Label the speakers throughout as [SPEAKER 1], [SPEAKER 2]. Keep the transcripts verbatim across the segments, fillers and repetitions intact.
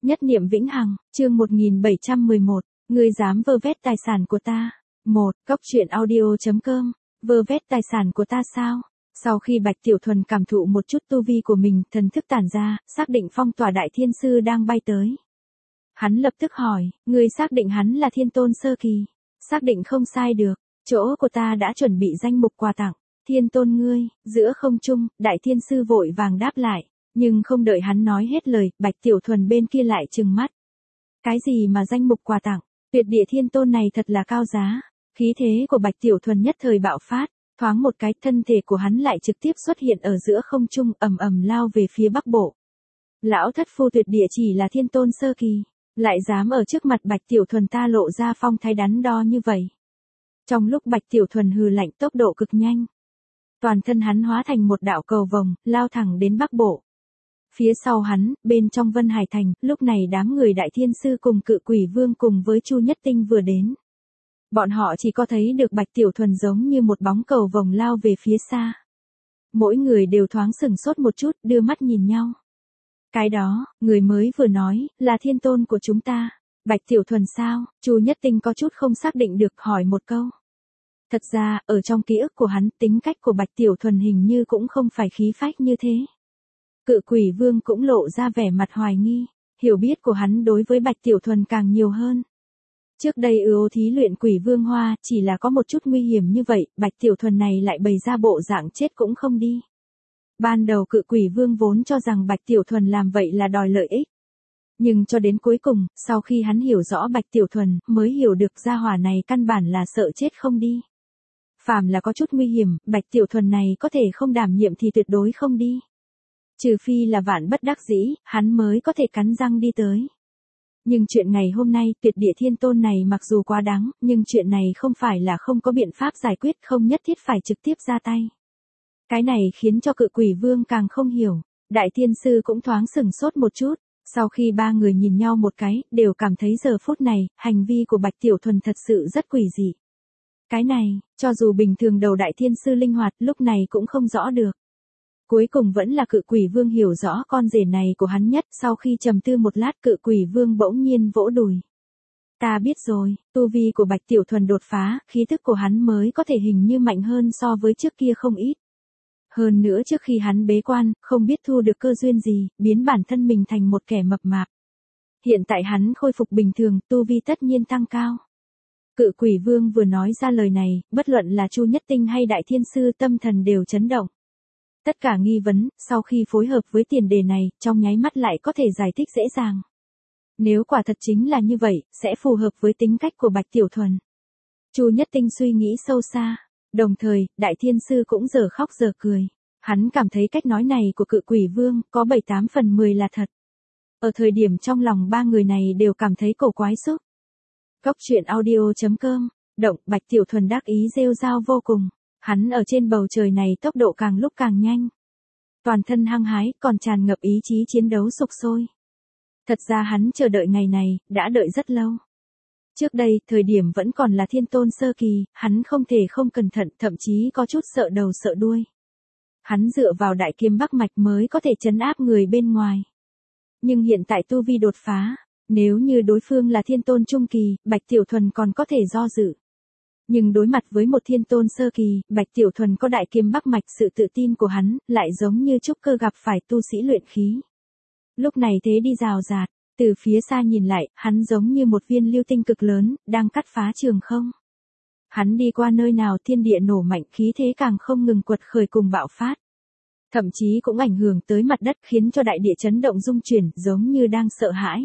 [SPEAKER 1] Nhất niệm vĩnh hằng, chương một nghìn bảy trăm mười một, ngươi dám vơ vét tài sản của ta. một. Cốc truyện audio.com, vơ vét tài sản của ta sao? Sau khi Bạch Tiểu Thuần cảm thụ một chút tu vi của mình, thần thức tản ra, xác định phong tỏa đại thiên sư đang bay tới. Hắn lập tức hỏi, ngươi xác định hắn là thiên tôn sơ kỳ? Xác định không sai được, chỗ của ta đã chuẩn bị danh mục quà tặng. Thiên tôn ngươi, giữa không trung, đại thiên sư vội vàng đáp lại. Nhưng không đợi hắn nói hết lời, Bạch Tiểu Thuần bên kia lại trừng mắt. Cái gì mà danh mục quà tặng, tuyệt địa thiên tôn này thật là cao giá. Khí thế của Bạch Tiểu Thuần nhất thời bạo phát, thoáng một cái thân thể của hắn lại trực tiếp xuất hiện ở giữa không trung ầm ầm lao về phía bắc bộ. Lão thất phu tuyệt địa chỉ là thiên tôn sơ kỳ, lại dám ở trước mặt Bạch Tiểu Thuần ta lộ ra phong thái đắn đo như vậy. Trong lúc Bạch Tiểu Thuần hừ lạnh tốc độ cực nhanh, toàn thân hắn hóa thành một đạo cầu vồng, lao thẳng đến bắc bộ. Phía sau hắn, bên trong Vân Hải Thành, lúc này đám người đại thiên sư cùng Cự Quỷ Vương cùng với Chu Nhất Tinh vừa đến. Bọn họ chỉ có thấy được Bạch Tiểu Thuần giống như một bóng cầu vồng lao về phía xa. Mỗi người đều thoáng sửng sốt một chút, đưa mắt nhìn nhau. Cái đó, người mới vừa nói, là thiên tôn của chúng ta. Bạch Tiểu Thuần sao? Chu Nhất Tinh có chút không xác định được, hỏi một câu. Thật ra, ở trong ký ức của hắn, tính cách của Bạch Tiểu Thuần hình như cũng không phải khí phách như thế. Cự Quỷ Vương cũng lộ ra vẻ mặt hoài nghi, hiểu biết của hắn đối với Bạch Tiểu Thuần càng nhiều hơn. Trước đây ưu thí luyện Quỷ Vương Hoa chỉ là có một chút nguy hiểm như vậy, Bạch Tiểu Thuần này lại bày ra bộ dạng chết cũng không đi. Ban đầu Cự Quỷ Vương vốn cho rằng Bạch Tiểu Thuần làm vậy là đòi lợi ích. Nhưng cho đến cuối cùng, sau khi hắn hiểu rõ Bạch Tiểu Thuần, mới hiểu được gia hỏa này căn bản là sợ chết không đi. Phàm là có chút nguy hiểm, Bạch Tiểu Thuần này có thể không đảm nhiệm thì tuyệt đối không đi. Trừ phi là vạn bất đắc dĩ, hắn mới có thể cắn răng đi tới. Nhưng chuyện ngày hôm nay, tuyệt địa thiên tôn này mặc dù quá đáng, nhưng chuyện này không phải là không có biện pháp giải quyết, không nhất thiết phải trực tiếp ra tay. Cái này khiến cho Cự Quỷ Vương càng không hiểu, đại thiên sư cũng thoáng sửng sốt một chút, sau khi ba người nhìn nhau một cái, đều cảm thấy giờ phút này, hành vi của Bạch Tiểu Thuần thật sự rất quỷ dị. Cái này, cho dù bình thường đầu đại thiên sư linh hoạt, lúc này cũng không rõ được. Cuối cùng vẫn là Cự Quỷ Vương hiểu rõ con rể này của hắn nhất, sau khi trầm tư một lát Cự Quỷ Vương bỗng nhiên vỗ đùi. Ta biết rồi, tu vi của Bạch Tiểu Thuần đột phá, khí thức của hắn mới có thể hình như mạnh hơn so với trước kia không ít. Hơn nữa trước khi hắn bế quan, không biết thu được cơ duyên gì, biến bản thân mình thành một kẻ mập mạp. Hiện tại hắn khôi phục bình thường, tu vi tất nhiên tăng cao. Cự Quỷ Vương vừa nói ra lời này, bất luận là Chu Nhất Tinh hay Đại Thiên Sư tâm thần đều chấn động. Tất cả nghi vấn, sau khi phối hợp với tiền đề này, trong nháy mắt lại có thể giải thích dễ dàng. Nếu quả thật chính là như vậy, sẽ phù hợp với tính cách của Bạch Tiểu Thuần. Chu Nhất Tinh suy nghĩ sâu xa, đồng thời, Đại Thiên Sư cũng giờ khóc giờ cười. Hắn cảm thấy cách nói này của Cự Quỷ Vương có bảy tám phần mười là thật. Ở thời điểm trong lòng ba người này đều cảm thấy cổ quái xúc. Cốc truyện audio.com, động, Bạch Tiểu Thuần đắc ý rêu rao vô cùng. Hắn ở trên bầu trời này tốc độ càng lúc càng nhanh. Toàn thân hăng hái, còn tràn ngập ý chí chiến đấu sục sôi. Thật ra hắn chờ đợi ngày này, đã đợi rất lâu. Trước đây, thời điểm vẫn còn là thiên tôn sơ kỳ, hắn không thể không cẩn thận, thậm chí có chút sợ đầu sợ đuôi. Hắn dựa vào đại kiếm Bắc Mạch mới có thể trấn áp người bên ngoài. Nhưng hiện tại tu vi đột phá, nếu như đối phương là thiên tôn trung kỳ, Bạch Tiểu Thuần còn có thể do dự. Nhưng đối mặt với một thiên tôn sơ kỳ, Bạch Tiểu Thuần có đại kiếm Bắc Mạch, sự tự tin của hắn, lại giống như trúc cơ gặp phải tu sĩ luyện khí. Lúc này thế đi rào rạt, từ phía xa nhìn lại, hắn giống như một viên lưu tinh cực lớn, đang cắt phá trường không. Hắn đi qua nơi nào thiên địa nổ mạnh, khí thế càng không ngừng quật khởi cùng bạo phát. Thậm chí cũng ảnh hưởng tới mặt đất, khiến cho đại địa chấn động rung chuyển, giống như đang sợ hãi.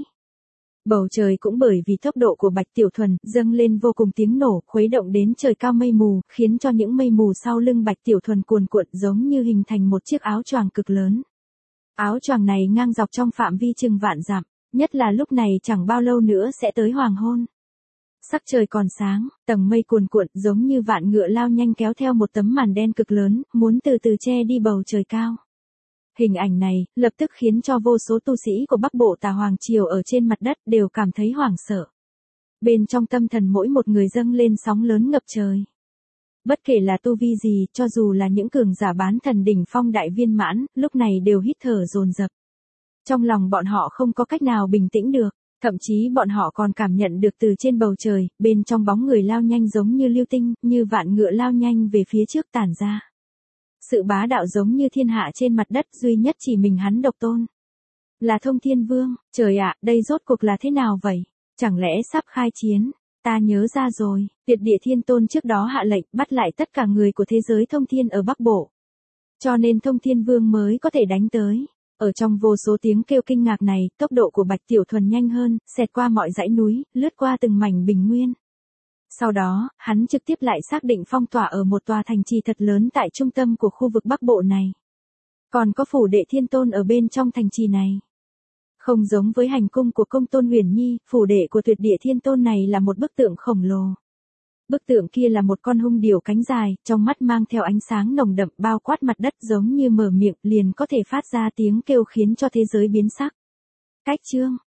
[SPEAKER 1] Bầu trời cũng bởi vì tốc độ của Bạch Tiểu Thuần, dâng lên vô cùng tiếng nổ, khuấy động đến trời cao mây mù, khiến cho những mây mù sau lưng Bạch Tiểu Thuần cuồn cuộn giống như hình thành một chiếc áo choàng cực lớn. Áo choàng này ngang dọc trong phạm vi chừng vạn dặm, nhất là lúc này chẳng bao lâu nữa sẽ tới hoàng hôn. Sắc trời còn sáng, tầng mây cuồn cuộn giống như vạn ngựa lao nhanh kéo theo một tấm màn đen cực lớn, muốn từ từ che đi bầu trời cao. Hình ảnh này, lập tức khiến cho vô số tu sĩ của Bắc Bộ Tà Hoàng Triều ở trên mặt đất đều cảm thấy hoảng sợ. Bên trong tâm thần mỗi một người dâng lên sóng lớn ngập trời. Bất kể là tu vi gì, cho dù là những cường giả bán thần đỉnh phong đại viên mãn, lúc này đều hít thở dồn dập. Trong lòng bọn họ không có cách nào bình tĩnh được, thậm chí bọn họ còn cảm nhận được từ trên bầu trời, bên trong bóng người lao nhanh giống như lưu tinh, như vạn ngựa lao nhanh về phía trước tản ra. Sự bá đạo giống như thiên hạ trên mặt đất, duy nhất chỉ mình hắn độc tôn. Là Thông Thiên Vương. Trời ạ, đây rốt cuộc là thế nào vậy? Chẳng lẽ sắp khai chiến? Ta nhớ ra rồi, Tuyệt Địa Thiên Tôn trước đó hạ lệnh bắt lại tất cả người của thế giới thông thiên ở Bắc Bộ. Cho nên Thông Thiên Vương mới có thể đánh tới. Ở trong vô số tiếng kêu kinh ngạc này, tốc độ của Bạch Tiểu Thuần nhanh hơn, xẹt qua mọi dãy núi, lướt qua từng mảnh bình nguyên. Sau đó, hắn trực tiếp lại xác định phong tỏa ở một tòa thành trì thật lớn tại trung tâm của khu vực Bắc Bộ này. Còn có phủ đệ Thiên Tôn ở bên trong thành trì này. Không giống với hành cung của Công Tôn Huyền Nhi, phủ đệ của Tuyệt Địa Thiên Tôn này là một bức tượng khổng lồ. Bức tượng kia là một con hung điểu cánh dài, trong mắt mang theo ánh sáng nồng đậm, bao quát mặt đất giống như mở miệng liền có thể phát ra tiếng kêu khiến cho thế giới biến sắc. Cách chương